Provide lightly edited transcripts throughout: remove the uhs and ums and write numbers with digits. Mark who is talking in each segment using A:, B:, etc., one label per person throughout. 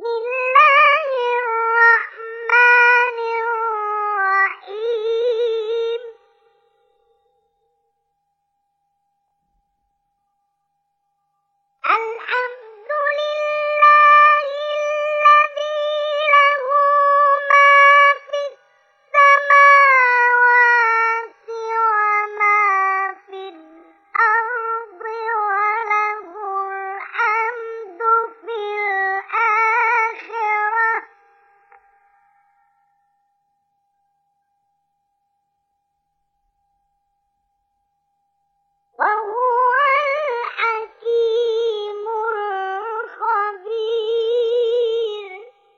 A: الله الرحمن الرحيم الحمد لله الذي له ما في السماوات وما في الأرض وله الحمد في الآخرة وهو الحكيم الخبير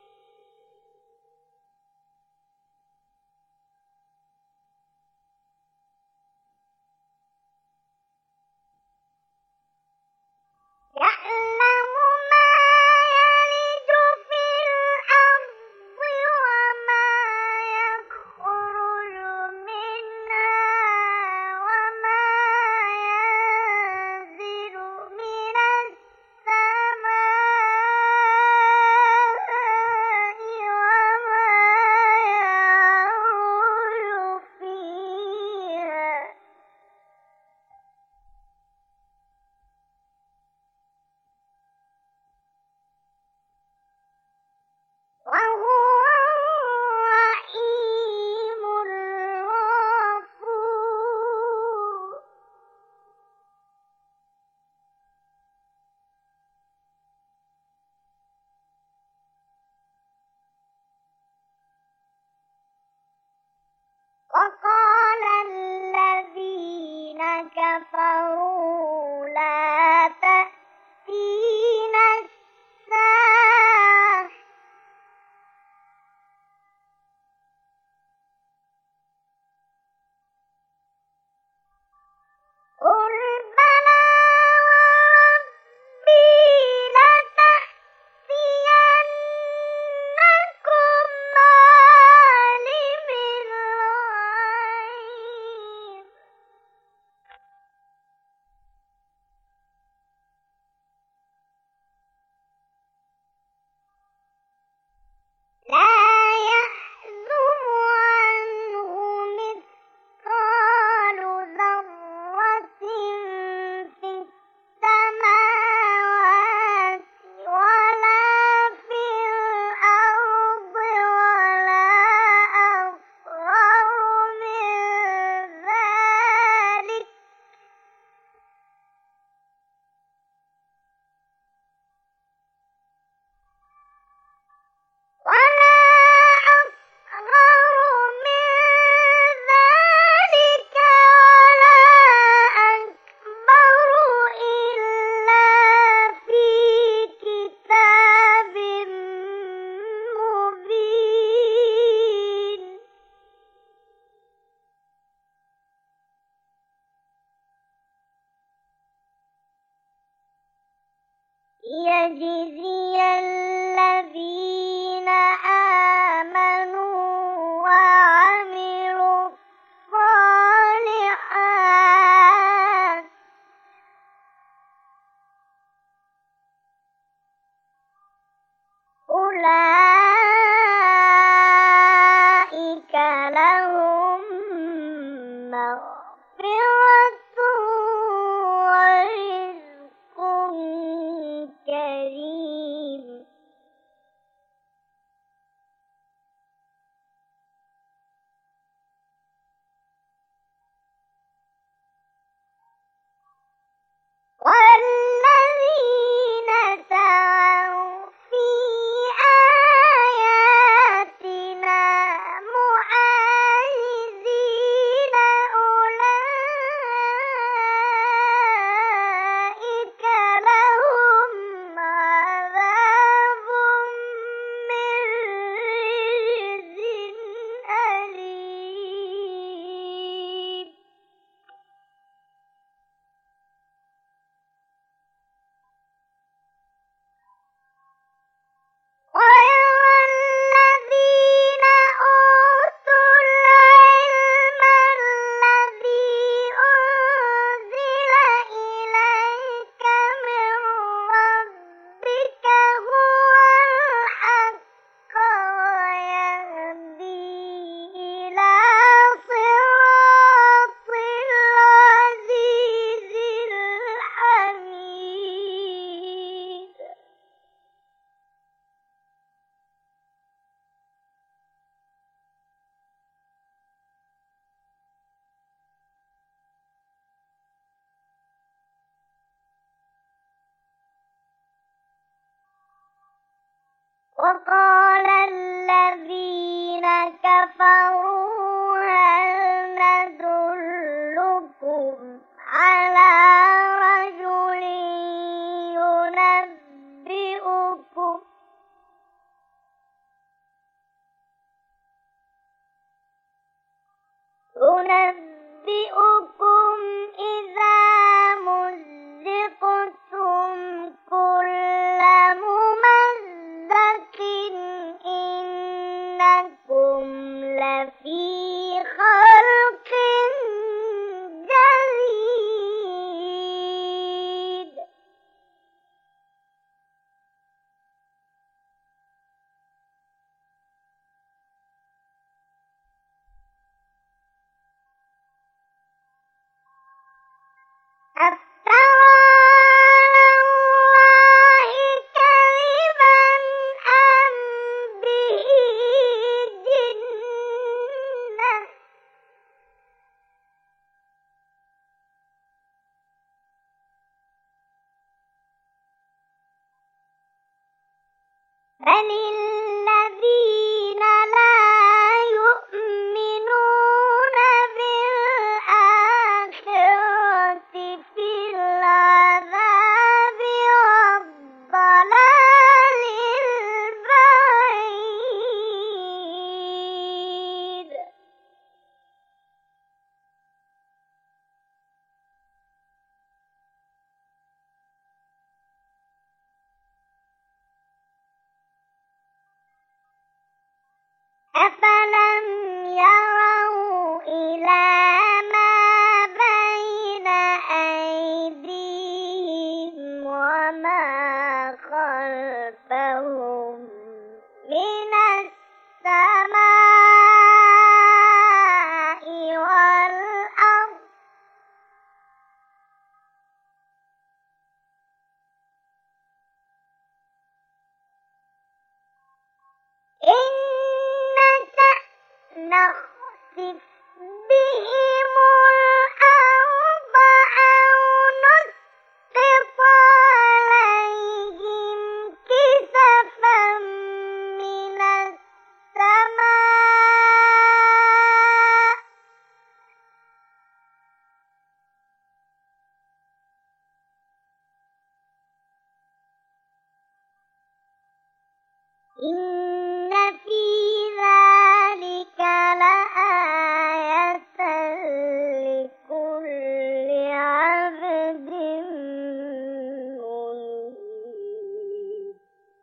A: يعلم ما يلج في الأرض وما يخرج منها وما ينزل من السماء وما يعرج فيها وهو الرحيم الغفور وقال الذين كفروا لا تأتينا الساعة قل بلى وربي لتأتينكم عالم الغيب لا يحزب عنه مثقال ذرة في السماوات ولا في الأرض ولا أصغر من ذلك ولا أصغر من ذلك ولا أكبر إلا في كتاب مبين ليجزي الذين آمنوا وعملوا الصالحات أولئك لهم مغفرة ورزق كريم أفترى على الله كذبا أم به جنة بل الذين لا يؤمنون بالآخرة في العذاب والضلال البعيد أفلم يروا إلى ما بين أيديهم وما خلفهم من السماء والأرض إن نشأ نخسف بهم الأرض أو نسقط عليهم كسفا من السماء إن في ذلك لآية لكل عبد منيب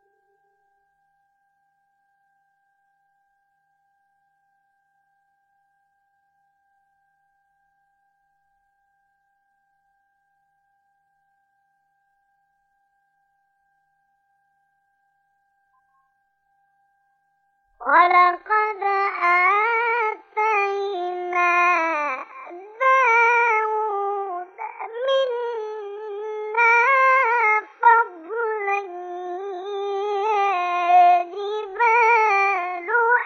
A: ولقد آتينا داود منا فضلا يا جبال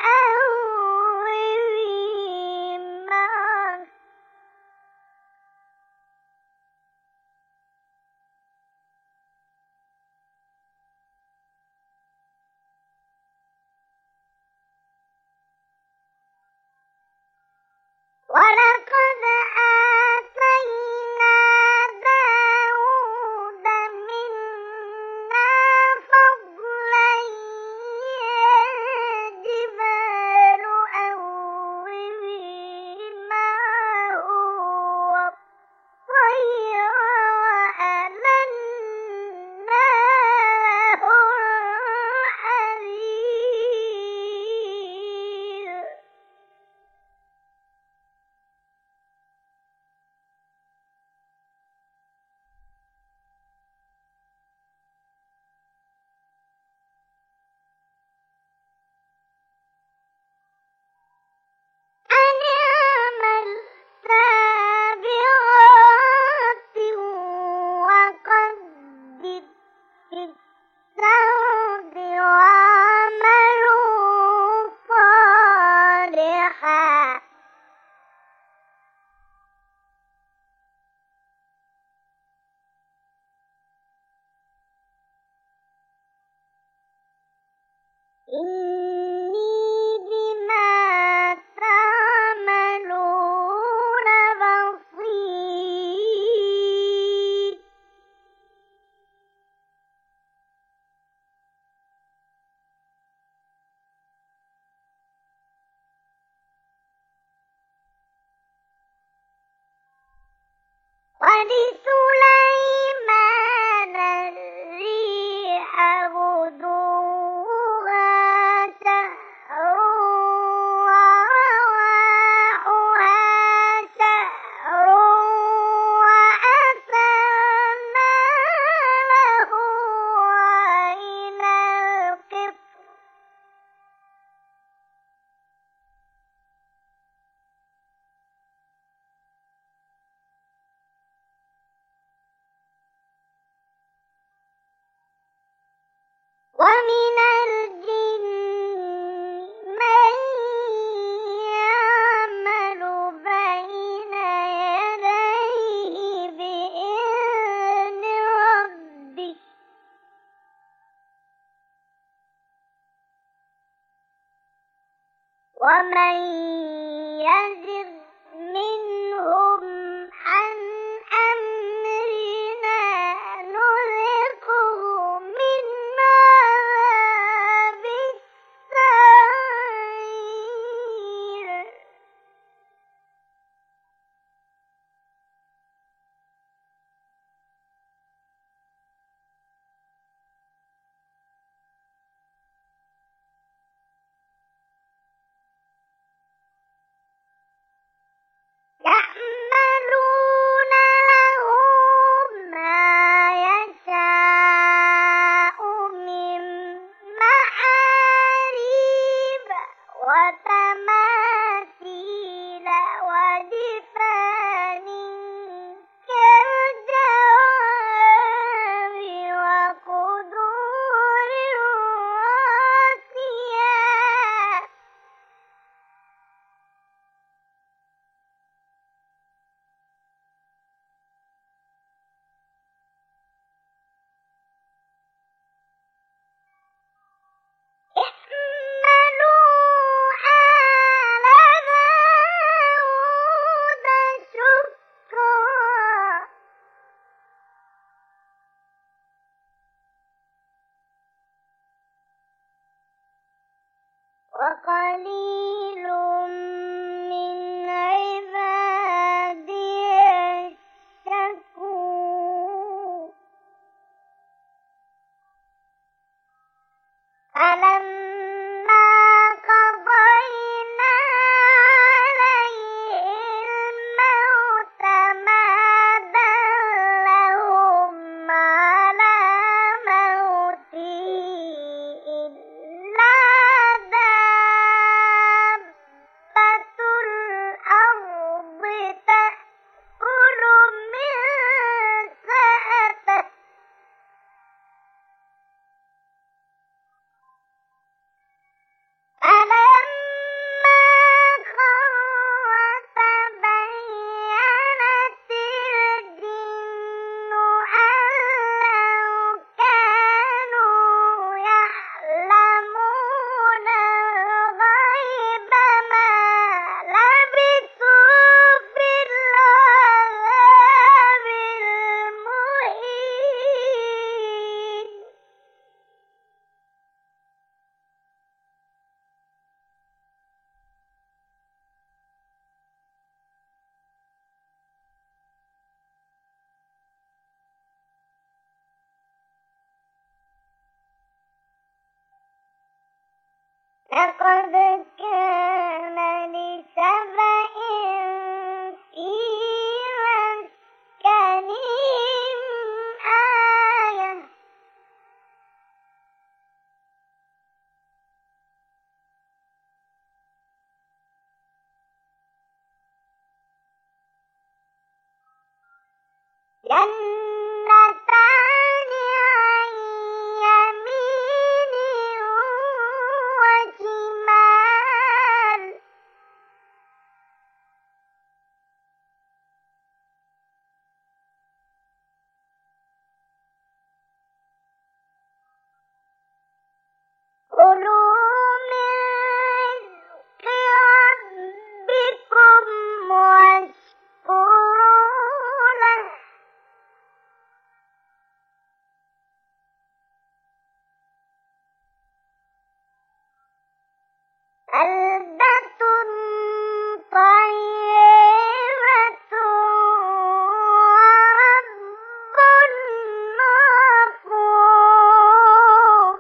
A: أوبي معه ولقد آتينا داود منا فضلا يا جبال أوبي معه والطير وألنا له الحديد أن اعمل سابغات وقدر في السرد وعملوا صالحا إني بما تعملون بصير ولسليمان الريح غدوها شهر ورواحها شهر وأسلنا له عين القطر ومن يزغ منهم عن أمرنا نذقه من عذاب السعير يعملون له ما يشاء من محاريب وتماثيل وجفان كالجواب وقدور الراسيات اعملوا آل داود شكرا وقليل من عبادي الشكور فلما قضينا عليه الموت ما دلهم على موته إلا دابة الأرض تأكل من سأته فلما خر تبينت الجن أن لو كانوا يعلمون الغيب ما لبثوا في العذاب المهين لقد كان لسبإ في مسكنهم آية جنتان عن يمين وشمال كلوا من رزق ربكم واشكروا له بلدة طيبة ورب غفور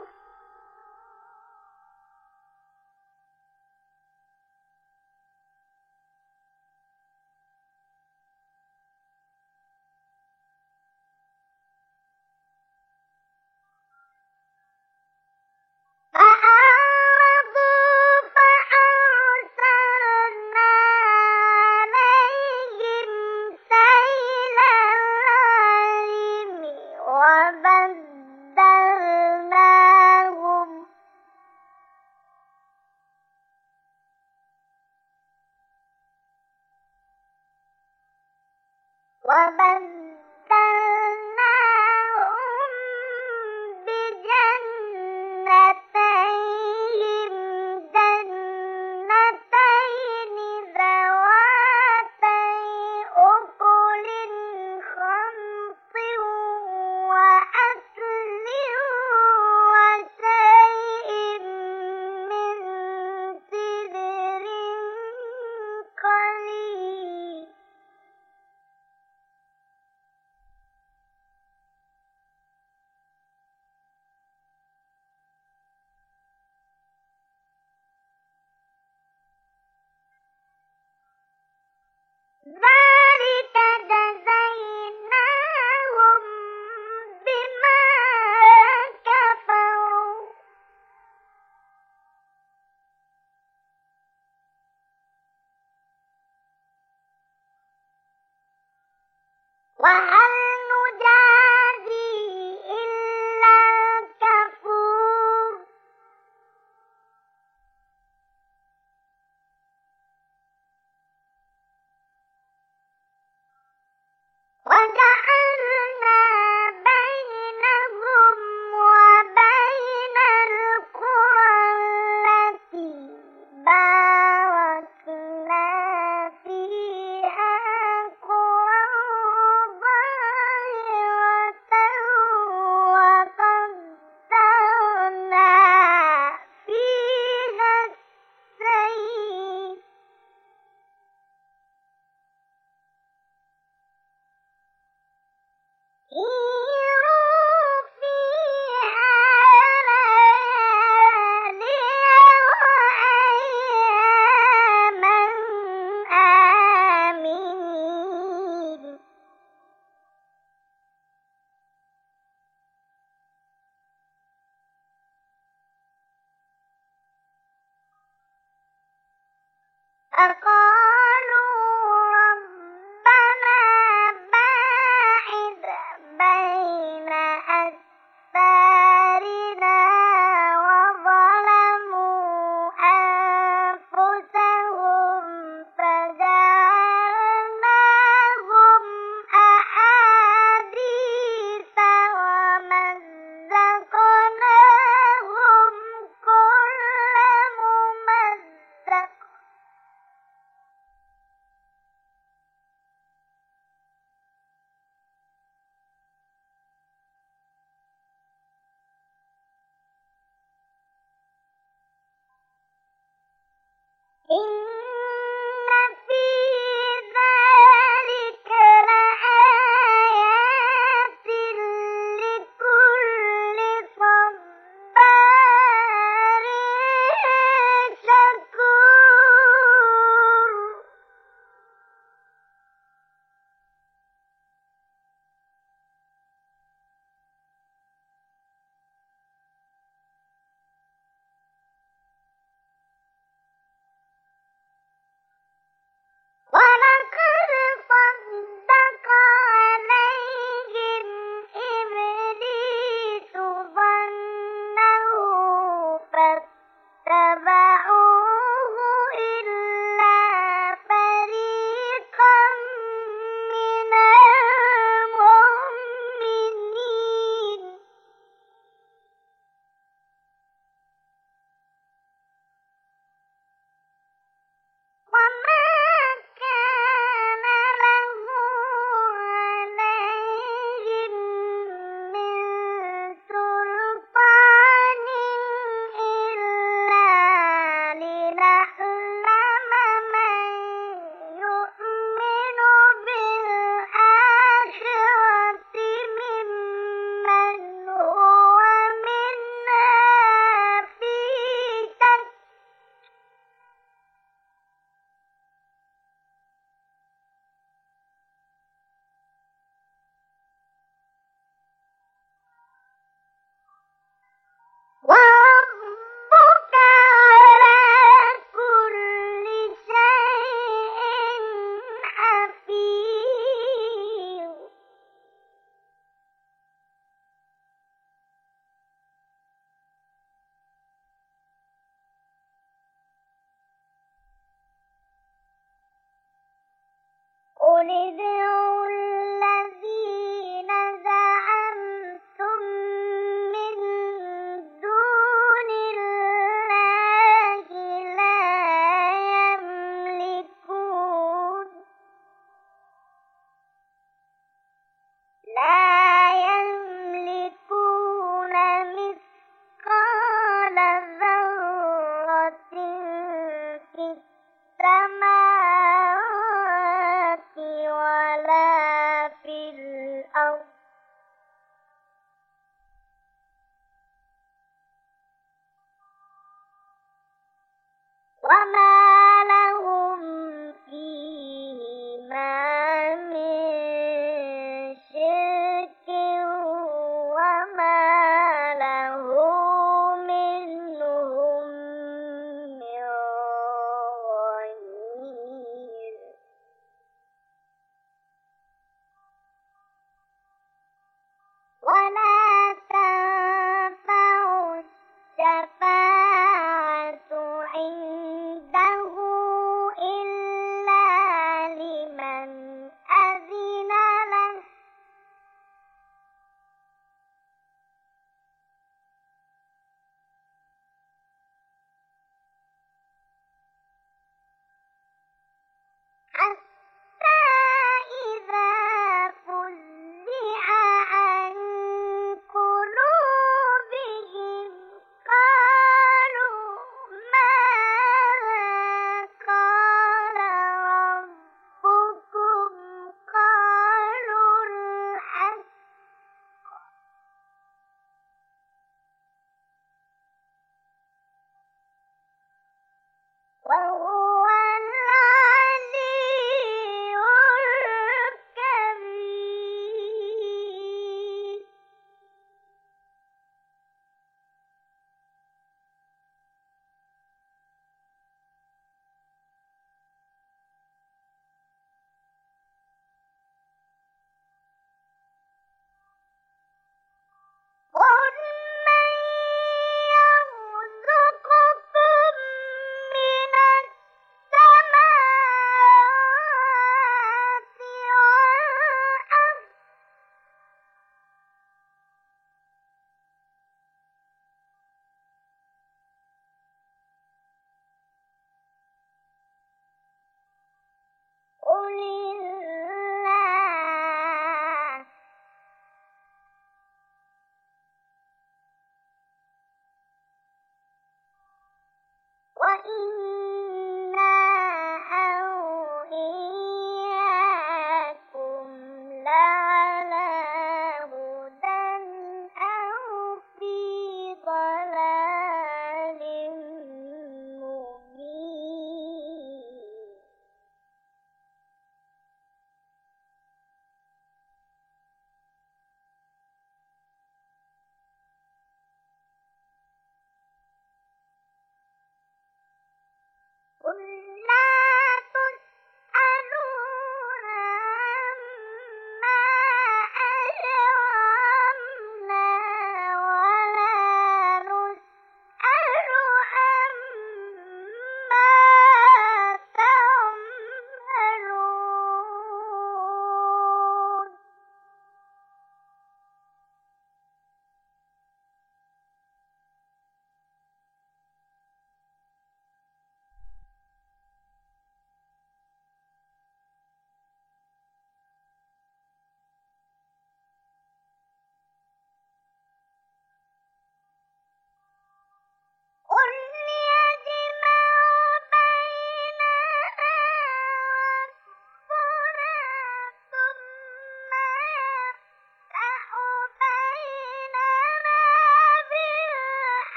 A: فأعرضوا فقالوا ربنا باعد بين أسفارنا وظلموا أنفسهم فجعلناهم أحاديث ومزقناهم كل ممزق إن في ذلك لآيات لكل صبار شكور ولقد صدق عليهم إبليس ظنه فاتبعوه إلا فريقا من المؤمنين وما كان له عليهم من سلطان إلا لنعلم من يؤمن بالآخرة ممن هو منها في شك وربك على كل شيء حفيظ قل ادعوا الذين زعمتم من دون الله لا يملكون مثقال ذرة في السماوات ولا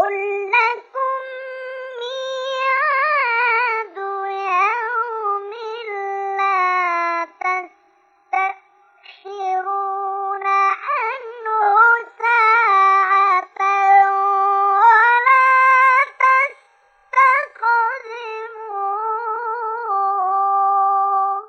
A: قل لكم ميعاد يوم لا تستأخرون عنه ساعة ولا تستقدمون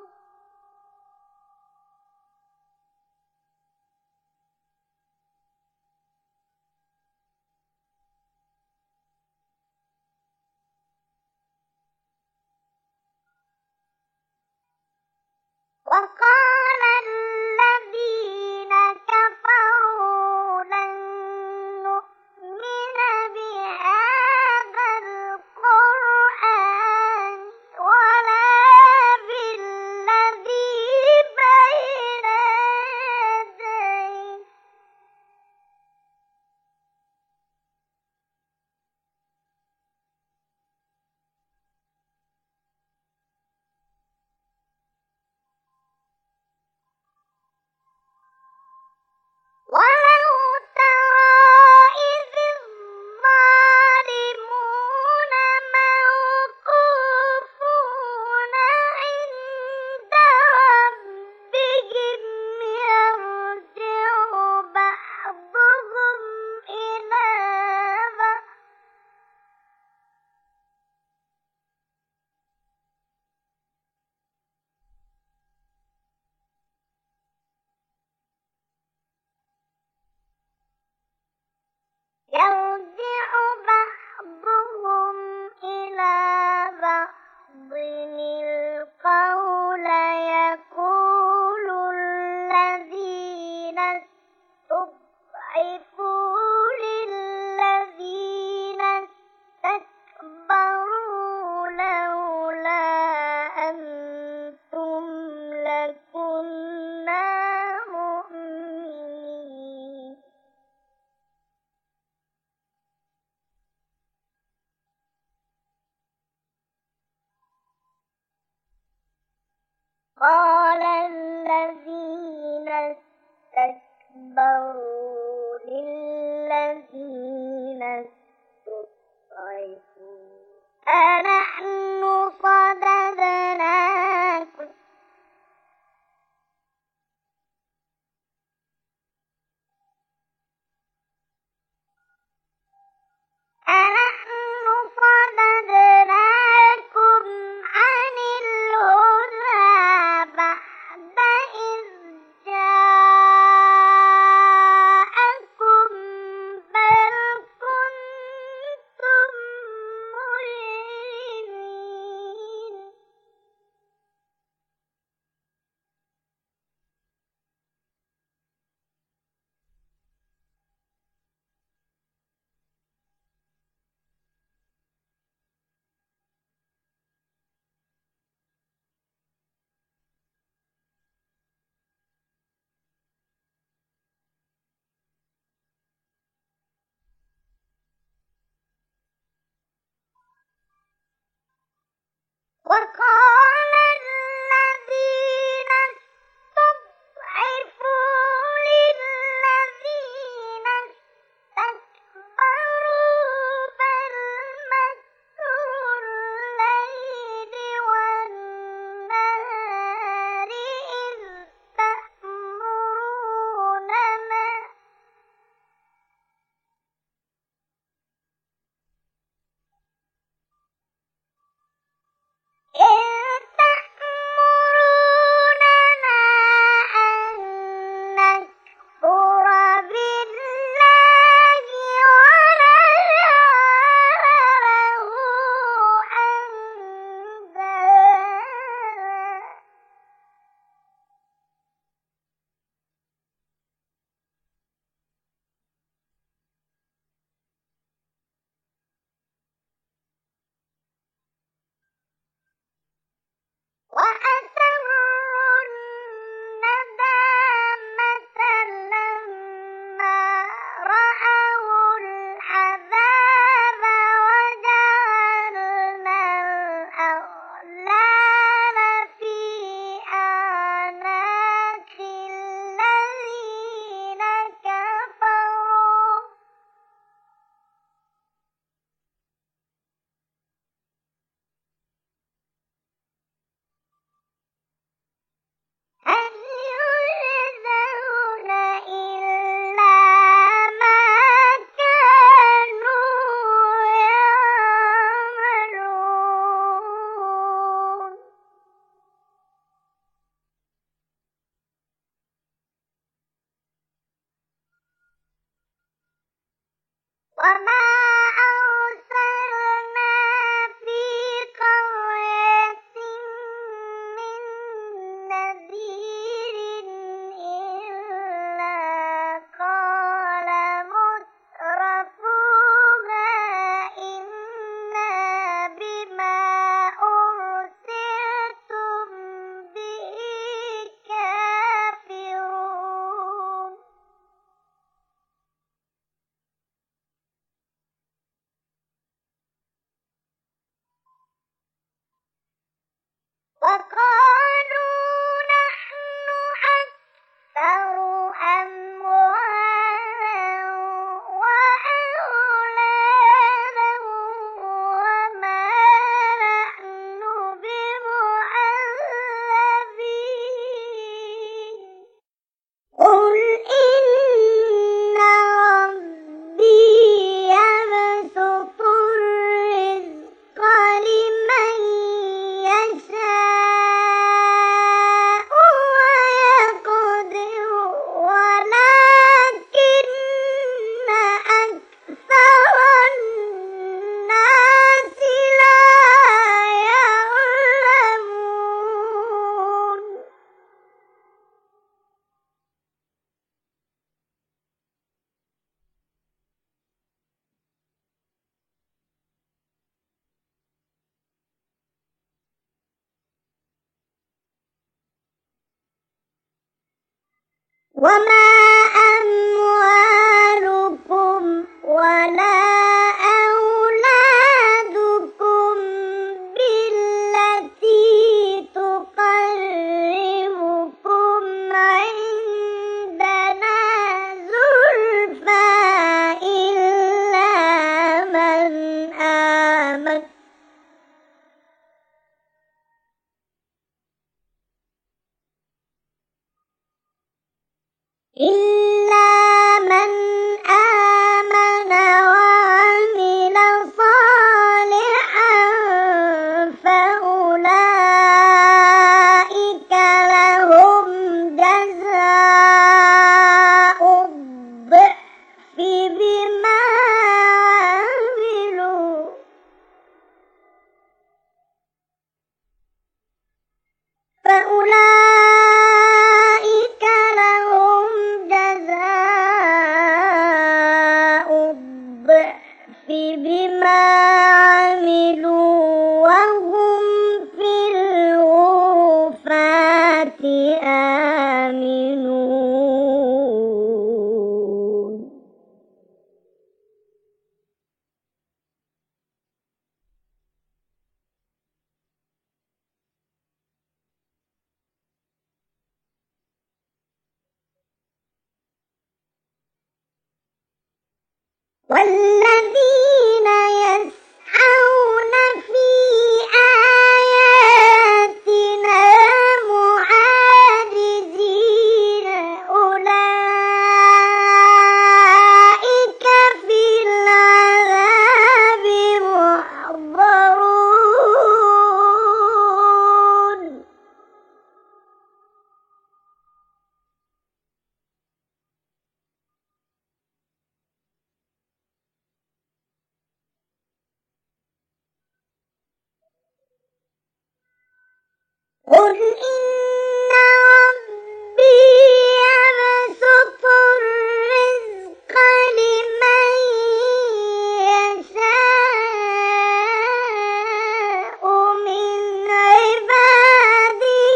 A: وقال الذين كفروا لن نؤمن بهذا القرآن ولا بالذي بين يديه ولو ترى إذ الظالمون موقوفون عند ربهم يرجع بعضهم إلى بعض القول يقول الذين استضعفوا للذين استكبروا لولا أنتم لكنا مؤمنين قال الذين استكبروا للذين استضعفوا أنحن صددناكم عن الهدى بعد إذ جاءكم بل كنتم مجرمين وقال الذين استضعفوا للذين استكبروا بل مكر الليل والنهار إذ تأمروننا إن وما أرسلنا في قرية من نذير إلا قال مترفوها إنا بما أرسلتم به كافرون وقالوا نحن أكثر أموالا وأولادا وما نحن بمعذبين قل إن ربي يبسط الرزق لمن يشاء ويقدر ولكن أكثر الناس لا يعلمون وما أموالكم ولا أولادكم بالتي تقربكم عندنا زلفى إلا من آمن وعمل صالحا فأولئك لهم جزاء الضعف بما عملوا فأولئك لهم جزاء الضعف بما عملوا وهم في الغرفات آمنون والذين يسعون في آياتنا معاجزين أولئك في العذاب محضرون قل إن ربي يبسط الرزق لمن يشاء من عباده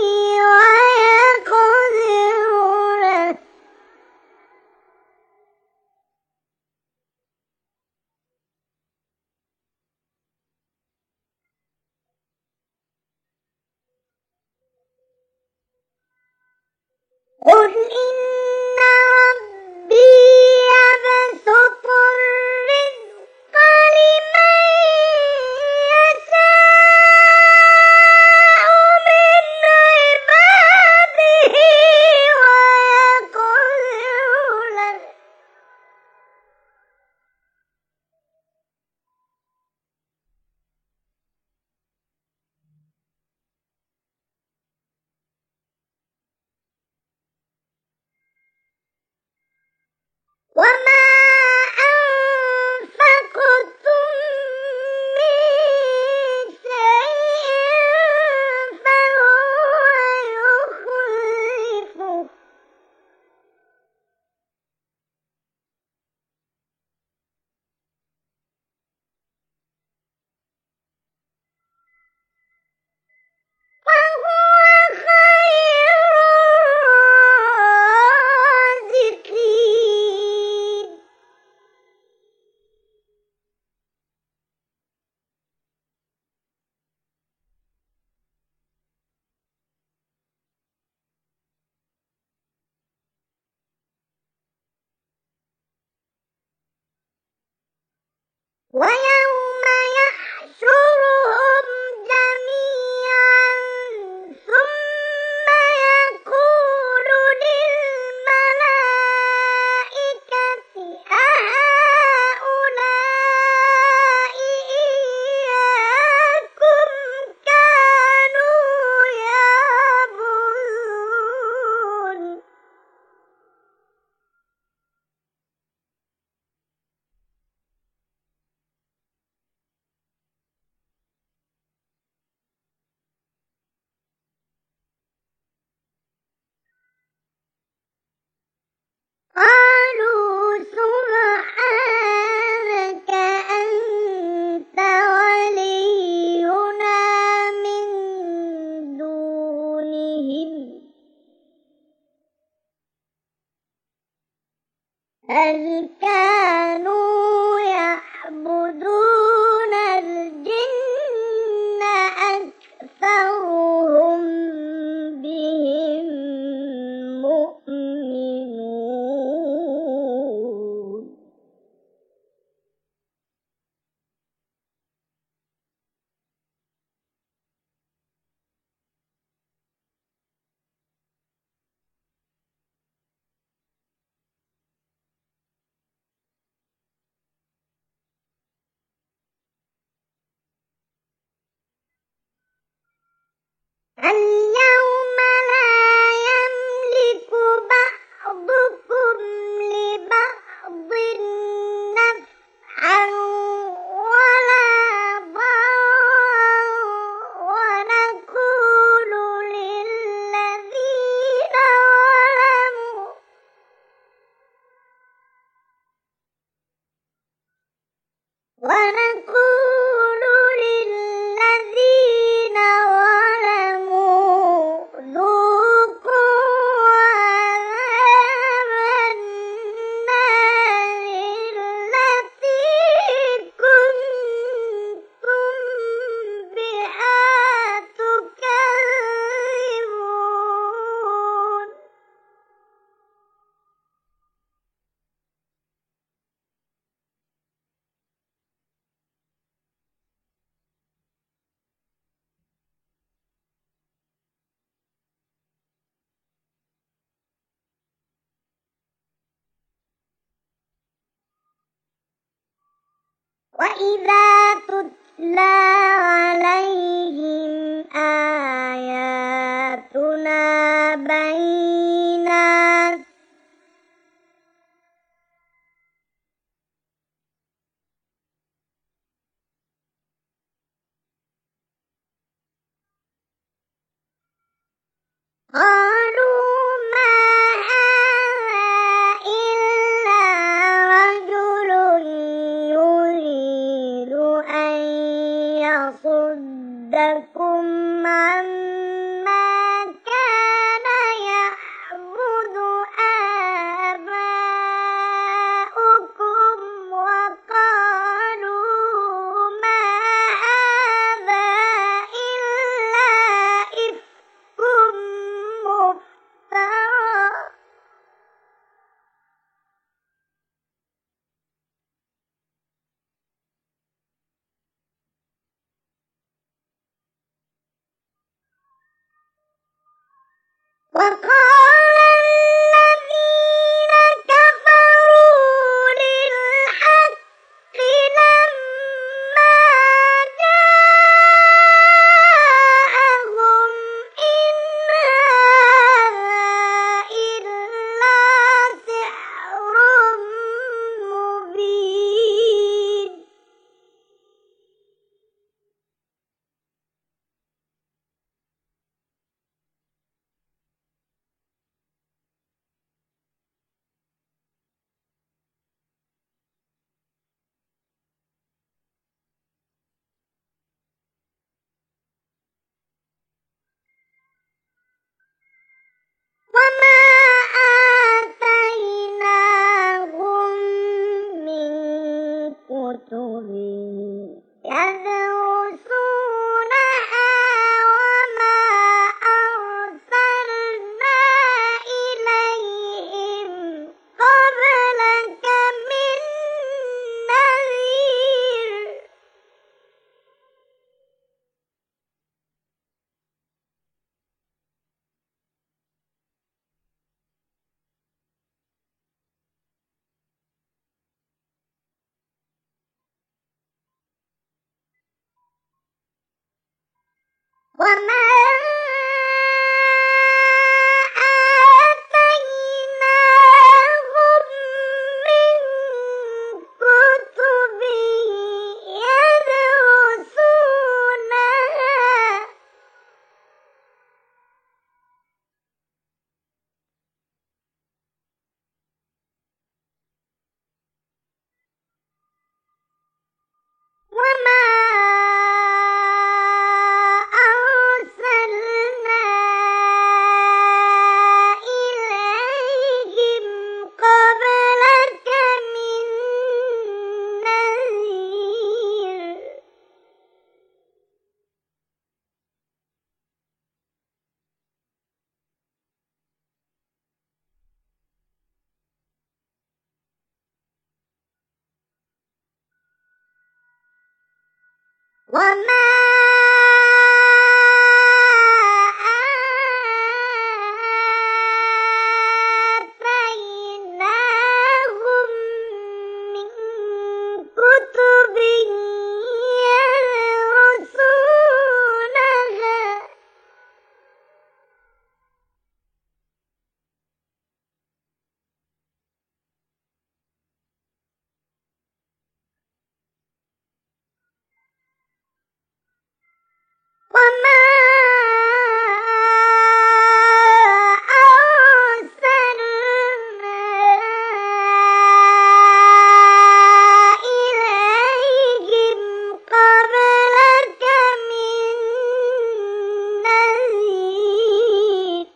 A: ويقدر له قل إن ربي يبسط الرزق لمن يشاء من عباده ويقدر له وما ويوم يحشرهم جميعا ثم يقول للملائكة أهؤلاء إياكم كانوا يعبدون قالوا سبحانك أنت ولينا من دونهم بل كانوا يعبدون الجن أكثرهم بهم مؤمنون اليوم لا يملك بعضكم لبعض نفعا ولا ضرا ونقول للذين ظلموا ذوقوا عذاب النار التي كنتم بها تكذبون وإذا تتلى عليهم آياتنا بينات قالوا ما هذا إلا رجل يريد أن يصدكم عما كان يعبد آباؤكم وقالوا ما هذا إلا إفك مفترى وقال الذين كفروا للحق لما جاءهم إن هذا إلا سحر مبين وما آتيناهم من كتب يدرسونها وما أرسلنا إليهم قبلك من نذير وما آتيناهم من كتب يدرسونها وما أرسلنا إليهم قبلك من نذير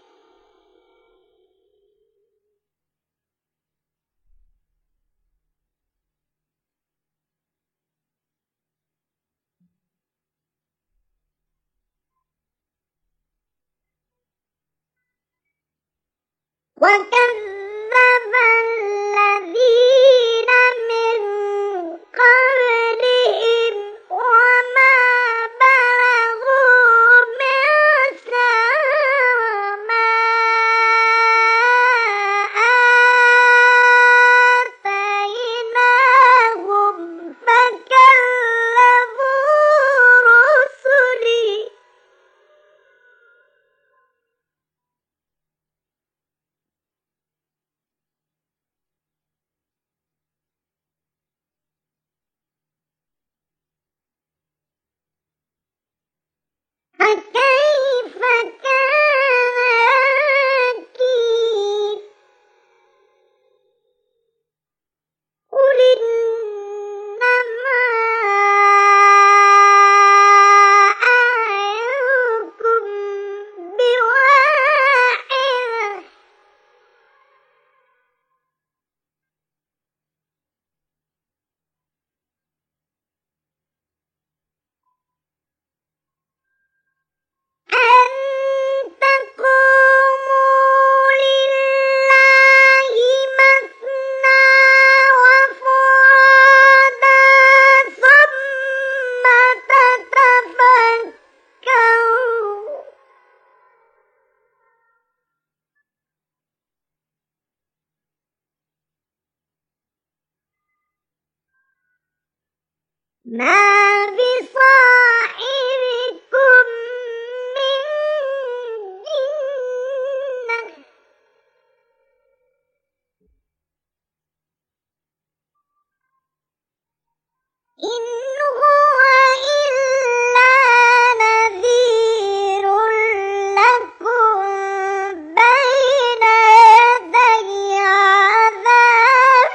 A: وكذب الذين من قبلهم وما بلغوا معشار ما آتيناهم فكذبوا رسلي فكيف كان نكير قل إنما أعظكم بواحدة أن تقوموا لله مثنى وفرادى ثم تتفكروا ما بصاحبكم من جنة إن هو إلا نذير لكم بين يدي عذاب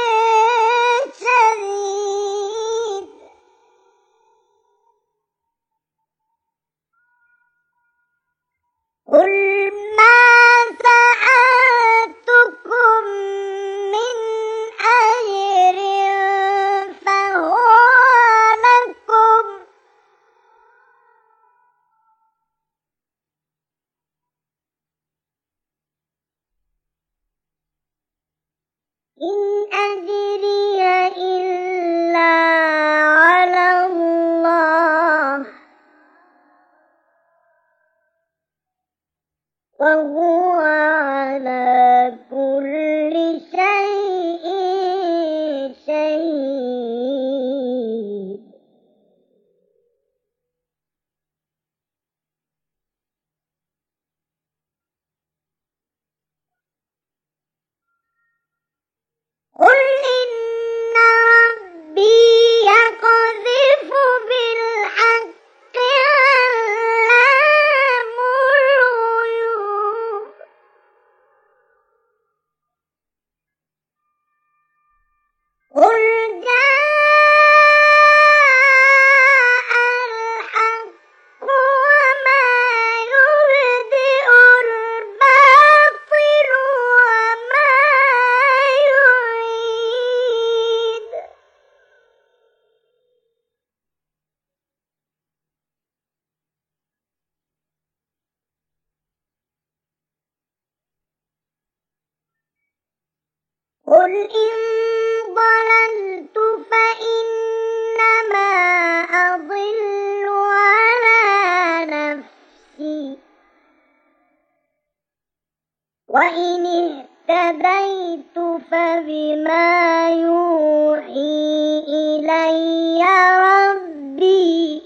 A: شديد قل ما سألتكم من أجر فهو لكم إن أجري إلا على الله وهو على كل شيء شهيد قل إن ضللت فإنما أضل على نفسي وإن اهتديت فبما يوحي إلي ربي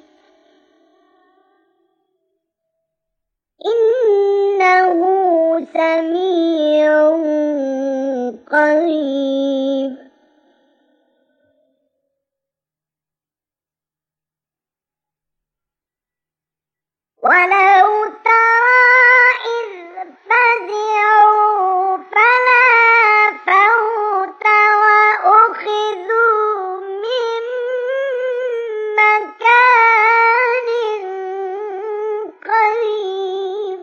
A: إنه سميع قريب. ولو ترى إذ فزعوا فلا فوت وأخذوا من مكان قريب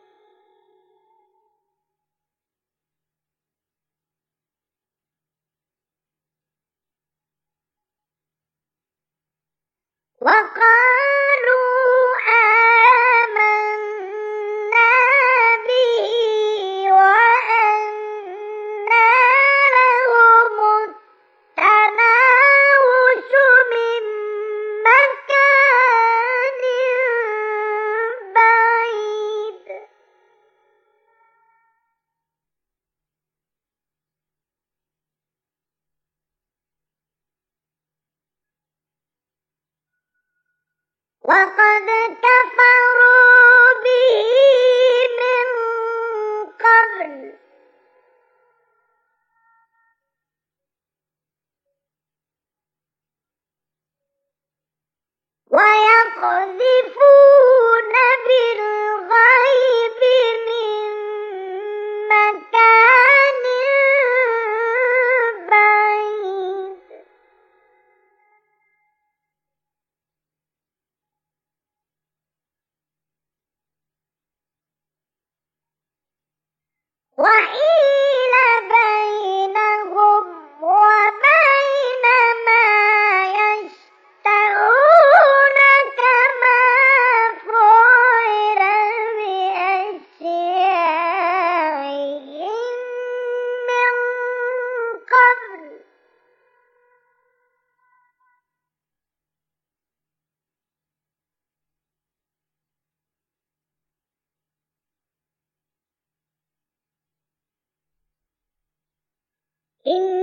A: وقالوا آمنا به وأنى لهم التناوش من مكان بعيد وقد كفروا به من قبل ويقذفون بالغيب من مكان بعيد وحيل بينهم وبين ما يشتهون كما فعل بأشياعهم من قبل إن